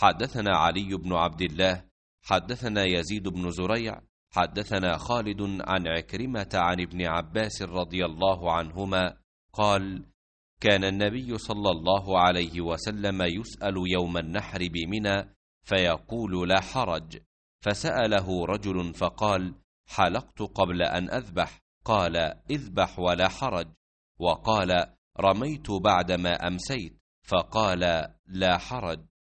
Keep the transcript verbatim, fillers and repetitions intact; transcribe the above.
حدثنا علي بن عبد الله حدثنا يزيد بن زريع حدثنا خالد عن عكرمة عن ابن عباس رضي الله عنهما قال: كان النبي صلى الله عليه وسلم يسأل يوم النحر بمنى فيقول: لا حرج. فسأله رجل فقال: حلقت قبل أن أذبح. قال: اذبح ولا حرج. وقال: رميت بعدما أمسيت. فقال: لا حرج.